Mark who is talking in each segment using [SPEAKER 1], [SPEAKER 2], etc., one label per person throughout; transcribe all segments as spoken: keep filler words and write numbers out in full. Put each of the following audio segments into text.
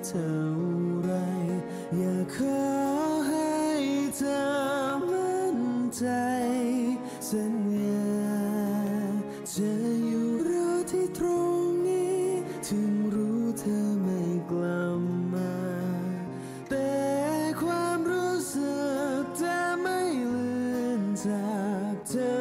[SPEAKER 1] เท่าไรอยากขอให้เธอมั่นใจสัญญาจะอยู่รอที่ตรงนี้ถึงรู้เธอไม่กลับมาแต่ความรู้สึกจะไม่เลือนจากเธอ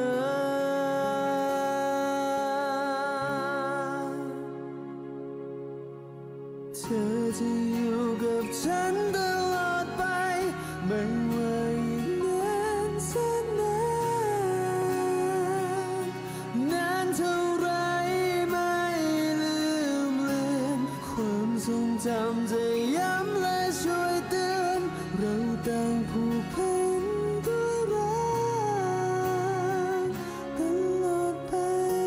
[SPEAKER 1] เธอจะอยู่กับฉันตลอดไปไม่ว่ายิ่งนานแสนนานนานเท่าไรไม่ลืมเลือนความทรงจำจะย้ำและช่วยเตือนเราต่างผูกพันด้วยรักตลอดไป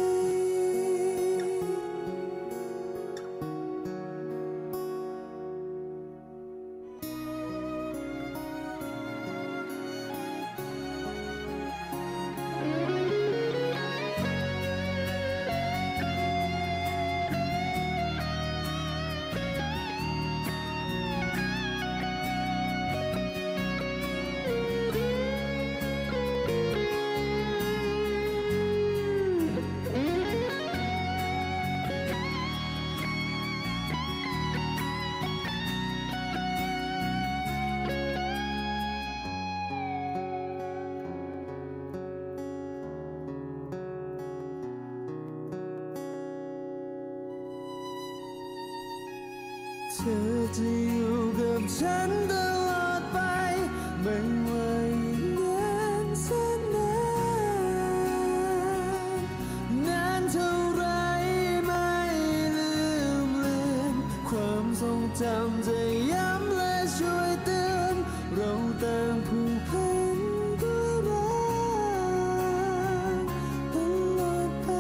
[SPEAKER 1] เธอจะอยู่กับฉันตลอดไปไม่ว่ายิ่งนานแสนนานนานเท่าไรไม่ลืมเลือนความทรงจำจะย้ำและช่วยเตือนเราต่างผูกพันด้วยรักตลอดไป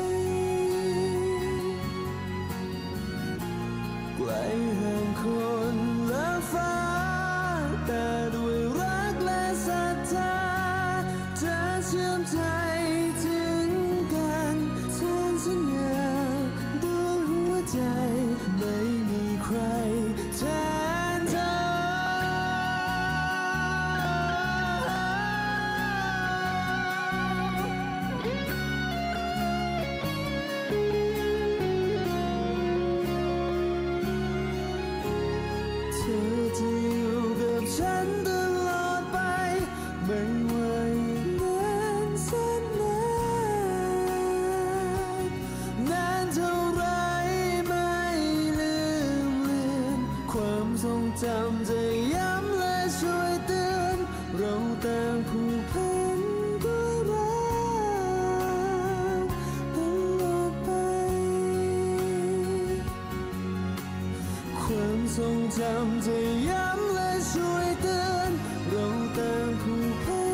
[SPEAKER 1] ไกลห่างคนและฟ้าแต่ด้วยรักและศรัทธาจะเชื่อมใจถึงกันแทนสัญญาด้วยหัวใจไม่มีใครแทนเธอเธอจะอยู่กับฉันตลอดไปไม่ว่ายิ่งนานแสนนานนานเท่าไรไม่ลืมเลือนความทรงจำจะย้ำและช่วยเตือนเราต่างผูกพันด้วยรักตลอดไปความทรงจำจะย้ำและช่วยเตือนเราต่างผูกพัน